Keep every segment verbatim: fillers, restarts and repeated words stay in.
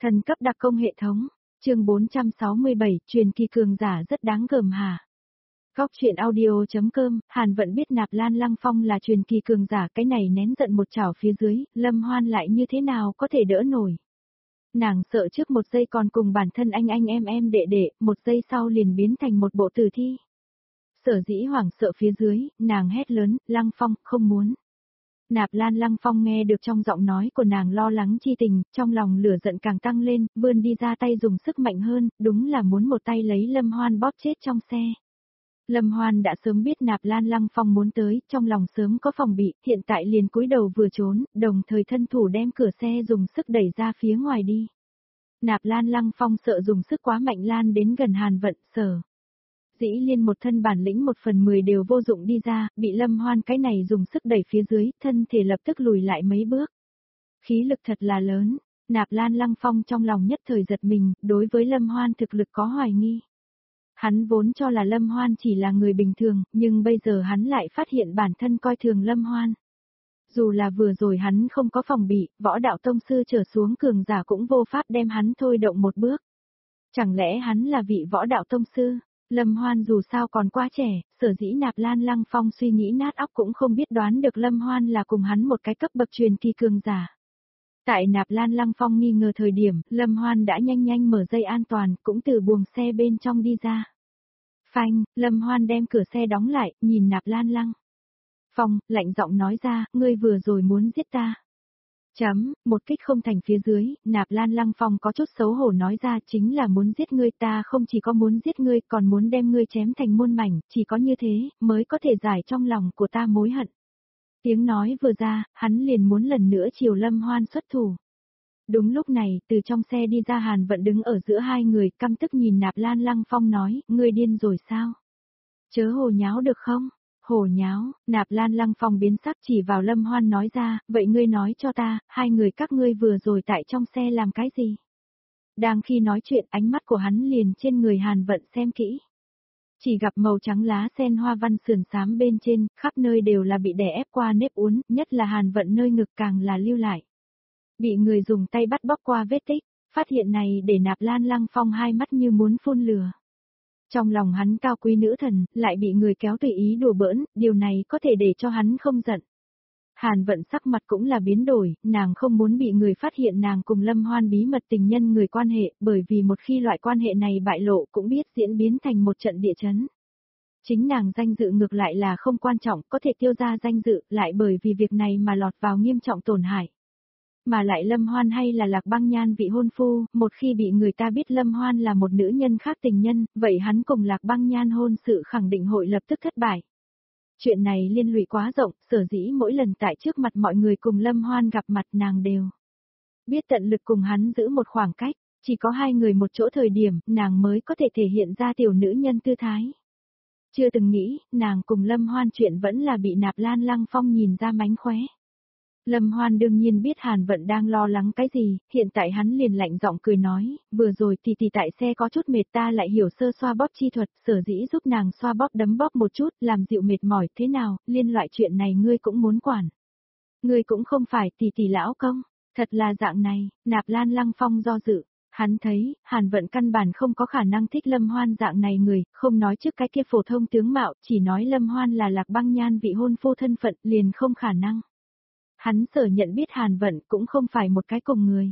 Thần cấp đặc công hệ thống, chương bốn trăm sáu mươi bảy, truyền kỳ cường giả rất đáng gờm hả? Góc truyện audio.com, Hàn Vận biết Nạp Lan Lăng Phong là truyền kỳ cường giả, cái này nén giận một chảo phía dưới, Lâm Hoan lại như thế nào có thể đỡ nổi. Nàng sợ trước một giây còn cùng bản thân anh anh em em đệ đệ, một giây sau liền biến thành một bộ tử thi. Sở dĩ hoảng sợ phía dưới, nàng hét lớn, Lăng Phong, không muốn. Nạp Lan Lăng Phong nghe được trong giọng nói của nàng lo lắng chi tình, trong lòng lửa giận càng tăng lên, vươn đi ra tay dùng sức mạnh hơn, đúng là muốn một tay lấy Lâm Hoan bóp chết trong xe. Lâm Hoan đã sớm biết Nạp Lan Lăng Phong muốn tới, trong lòng sớm có phòng bị, hiện tại liền cúi đầu vừa trốn, đồng thời thân thủ đem cửa xe dùng sức đẩy ra phía ngoài đi. Nạp Lan Lăng Phong sợ dùng sức quá mạnh lan đến gần Hàn Vận, Sở Dĩ Liên một thân bản lĩnh một phần mười đều vô dụng đi ra, bị Lâm Hoan cái này dùng sức đẩy phía dưới, thân thể lập tức lùi lại mấy bước. Khí lực thật là lớn, Nạp Lan Lăng Phong trong lòng nhất thời giật mình, đối với Lâm Hoan thực lực có hoài nghi. Hắn vốn cho là Lâm Hoan chỉ là người bình thường, nhưng bây giờ hắn lại phát hiện bản thân coi thường Lâm Hoan. Dù là vừa rồi hắn không có phòng bị, võ đạo tông sư trở xuống cường giả cũng vô pháp đem hắn thôi động một bước. Chẳng lẽ hắn là vị võ đạo tông sư? Lâm Hoan dù sao còn quá trẻ, sở dĩ Nạp Lan Lăng Phong suy nghĩ nát óc cũng không biết đoán được Lâm Hoan là cùng hắn một cái cấp bậc truyền kỳ cường giả. Tại Nạp Lan Lăng Phong nghi ngờ thời điểm, Lâm Hoan đã nhanh nhanh mở dây an toàn, cũng từ buồng xe bên trong đi ra. Phanh, Lâm Hoan đem cửa xe đóng lại, nhìn Nạp Lan Lăng Phong, lạnh giọng nói ra, ngươi vừa rồi muốn giết ta. Chấm, một kích không thành phía dưới, Nạp Lan Lăng Phong có chút xấu hổ nói ra, chính là muốn giết ngươi, ta không chỉ có muốn giết ngươi, còn muốn đem ngươi chém thành muôn mảnh, chỉ có như thế, mới có thể giải trong lòng của ta mối hận. Tiếng nói vừa ra, hắn liền muốn lần nữa chiều Lâm Hoan xuất thủ. Đúng lúc này, từ trong xe đi ra Hàn Vận đứng ở giữa hai người, căm tức nhìn Nạp Lan Lăng Phong nói, ngươi điên rồi sao? Chớ hồ nháo được không? Hồ nháo, Nạp Lan Lăng Phong biến sắc chỉ vào Lâm Hoan nói ra, vậy ngươi nói cho ta, hai người các ngươi vừa rồi tại trong xe làm cái gì? Đang khi nói chuyện ánh mắt của hắn liền trên người Hàn Vận xem kỹ. Chỉ gặp màu trắng lá sen hoa văn sườn xám bên trên, khắp nơi đều là bị đè ép qua nếp uốn, nhất là Hàn Vận nơi ngực càng là lưu lại. Bị người dùng tay bắt bóc qua vết tích, phát hiện này để Nạp Lan Lăng Phong hai mắt như muốn phun lửa. Trong lòng hắn cao quý nữ thần, lại bị người kéo tùy ý đùa bỡn, điều này có thể để cho hắn không giận. Hàn Vận sắc mặt cũng là biến đổi, nàng không muốn bị người phát hiện nàng cùng Lâm Hoan bí mật tình nhân người quan hệ, bởi vì một khi loại quan hệ này bại lộ cũng biết diễn biến thành một trận địa chấn. Chính nàng danh dự ngược lại là không quan trọng, có thể tiêu ra danh dự, lại bởi vì việc này mà lọt vào nghiêm trọng tổn hại. Mà lại Lâm Hoan hay là Lạc Băng Nhan vị hôn phu, một khi bị người ta biết Lâm Hoan là một nữ nhân khác tình nhân, vậy hắn cùng Lạc Băng Nhan hôn sự khẳng định hội lập tức thất bại. Chuyện này liên lụy quá rộng, sở dĩ mỗi lần tại trước mặt mọi người cùng Lâm Hoan gặp mặt nàng đều biết tận lực cùng hắn giữ một khoảng cách, chỉ có hai người một chỗ thời điểm, nàng mới có thể thể hiện ra tiểu nữ nhân tư thái. Chưa từng nghĩ, nàng cùng Lâm Hoan chuyện vẫn là bị Nạp Lan Lăng Phong nhìn ra mánh khóe. Lâm Hoan đương nhiên biết Hàn Vận đang lo lắng cái gì, hiện tại hắn liền lạnh giọng cười nói, vừa rồi thì thì tại xe có chút mệt ta lại hiểu sơ xoa bóp chi thuật, sở dĩ giúp nàng xoa bóp đấm bóp một chút, làm dịu mệt mỏi, thế nào, liên loại chuyện này ngươi cũng muốn quản. Ngươi cũng không phải tỷ tỷ lão công, thật là dạng này, Nạp Lan Lăng Phong do dự. Hắn thấy, Hàn Vận căn bản không có khả năng thích Lâm Hoan dạng này người, không nói trước cái kia phổ thông tướng mạo, chỉ nói Lâm Hoan là Lạc Băng Nhan vị hôn phu thân phận liền không khả năng. Hắn sở nhận biết Hàn Vận cũng không phải một cái cùng người.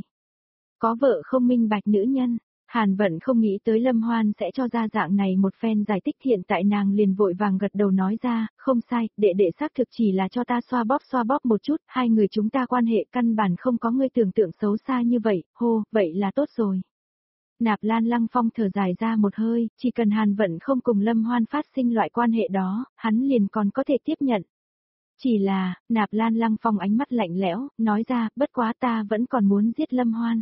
Có vợ không minh bạch nữ nhân, Hàn Vận không nghĩ tới Lâm Hoan sẽ cho ra dạng này một phen giải thích, hiện tại nàng liền vội vàng gật đầu nói ra, không sai, đệ đệ xác thực chỉ là cho ta xoa bóp xoa bóp một chút, hai người chúng ta quan hệ căn bản không có ngươi tưởng tượng xấu xa như vậy, hô, vậy là tốt rồi. Nạp Lan Lăng Phong thở dài ra một hơi, chỉ cần Hàn Vận không cùng Lâm Hoan phát sinh loại quan hệ đó, hắn liền còn có thể tiếp nhận. Chỉ là, Nạp Lan Lăng Phong ánh mắt lạnh lẽo, nói ra, bất quá ta vẫn còn muốn giết Lâm Hoan.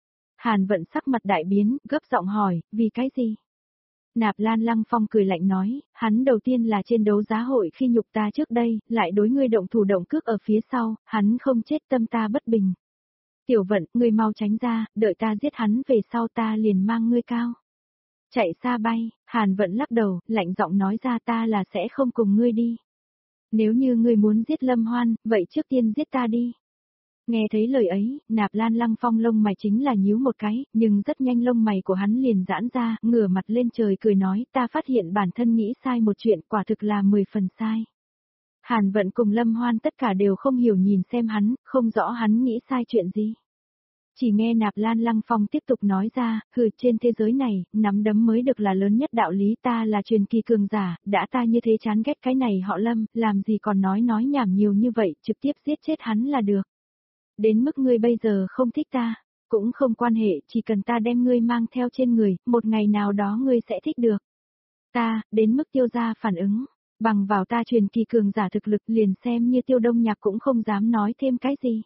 Hàn Vận sắc mặt đại biến, gấp giọng hỏi, vì cái gì? Nạp Lan Lăng Phong cười lạnh nói, hắn đầu tiên là trên đấu giá hội khi nhục ta trước đây, lại đối ngươi động thủ động cước ở phía sau, hắn không chết tâm ta bất bình. Tiểu Vận, ngươi mau tránh ra, đợi ta giết hắn về sau ta liền mang ngươi cao. Chạy xa bay, Hàn Vận lắc đầu, lạnh giọng nói ra ta là sẽ không cùng ngươi đi. Nếu như ngươi muốn giết Lâm Hoan, vậy trước tiên giết ta đi. Nghe thấy lời ấy, Nạp Lan Lăng Phong lông mày chính là nhíu một cái, nhưng rất nhanh lông mày của hắn liền giãn ra, ngửa mặt lên trời cười nói, ta phát hiện bản thân nghĩ sai một chuyện, quả thực là mười phần sai. Hàn Vận cùng Lâm Hoan tất cả đều không hiểu nhìn xem hắn, không rõ hắn nghĩ sai chuyện gì. Chỉ nghe Nạp Lan Lăng Phong tiếp tục nói ra, hừ, trên thế giới này, nắm đấm mới được là lớn nhất đạo lý, ta là truyền kỳ cường giả, đã ta như thế chán ghét cái này họ Lâm, làm gì còn nói nói nhảm nhiều như vậy, trực tiếp giết chết hắn là được. Đến mức ngươi bây giờ không thích ta, cũng không quan hệ, chỉ cần ta đem ngươi mang theo trên người, một ngày nào đó ngươi sẽ thích được. Ta, đến mức Tiêu gia phản ứng, bằng vào ta truyền kỳ cường giả thực lực liền xem như Tiêu Đông Nhạc cũng không dám nói thêm cái gì.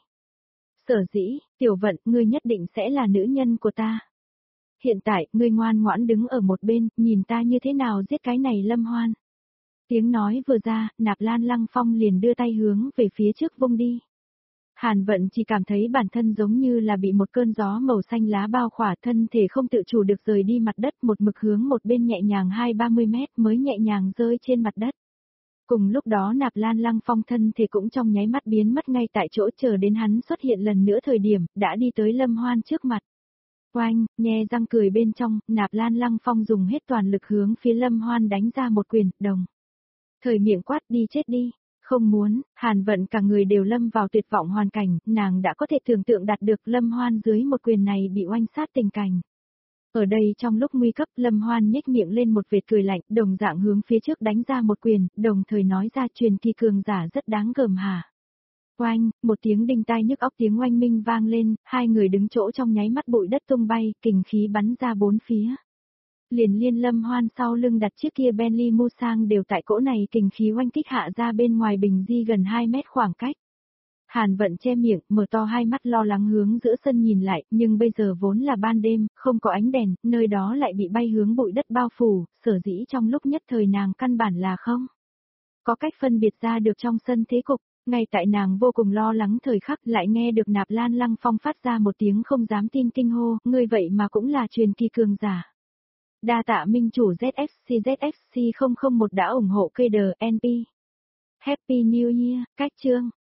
Sở dĩ, Tiểu Vận, ngươi nhất định sẽ là nữ nhân của ta. Hiện tại, ngươi ngoan ngoãn đứng ở một bên, nhìn ta như thế nào giết cái này Lâm Hoan. Tiếng nói vừa ra, Nạp Lan Lăng Phong liền đưa tay hướng về phía trước vung đi. Hàn Vận chỉ cảm thấy bản thân giống như là bị một cơn gió màu xanh lá bao khỏa, thân thể không tự chủ được rời đi mặt đất, một mực hướng một bên nhẹ nhàng hai ba mươi mét mới nhẹ nhàng rơi trên mặt đất. Cùng lúc đó Nạp Lan Lăng Phong thân thể cũng trong nháy mắt biến mất ngay tại chỗ, chờ đến hắn xuất hiện lần nữa thời điểm, đã đi tới Lâm Hoan trước mặt. Oanh, nhe răng cười bên trong, Nạp Lan Lăng Phong dùng hết toàn lực hướng phía Lâm Hoan đánh ra một quyền, đồng. Thời miệng quát, đi chết đi. Không muốn, Hàn Vận cả người đều lâm vào tuyệt vọng hoàn cảnh, nàng đã có thể tưởng tượng đạt được Lâm Hoan dưới một quyền này bị oanh sát tình cảnh. Ở đây trong lúc nguy cấp, Lâm Hoan nhếch miệng lên một vệt cười lạnh, đồng dạng hướng phía trước đánh ra một quyền, đồng thời nói ra truyền kỳ cường giả rất đáng gờm hả. Oanh, một tiếng đinh tai nhức óc tiếng oanh minh vang lên, hai người đứng chỗ trong nháy mắt bụi đất tung bay, kình khí bắn ra bốn phía. Liền liên Lâm Hoan sau lưng đặt chiếc kia Bentley Mustang đều tại cỗ này kình khí oanh kích hạ ra bên ngoài bình di gần hai mét khoảng cách. Hàn Vận che miệng, mở to hai mắt lo lắng hướng giữa sân nhìn lại, nhưng bây giờ vốn là ban đêm, không có ánh đèn, nơi đó lại bị bay hướng bụi đất bao phủ, sở dĩ trong lúc nhất thời nàng căn bản là không có cách phân biệt ra được trong sân thế cục. Ngay tại nàng vô cùng lo lắng thời khắc lại nghe được Nạp Lan Lăng Phong phát ra một tiếng không dám tin kinh hô, người vậy mà cũng là truyền kỳ cường giả. Đa tạ minh chủ Z F C Z F C không không một đã ủng hộ cây đờ en pê. Happy New Year, cách chương.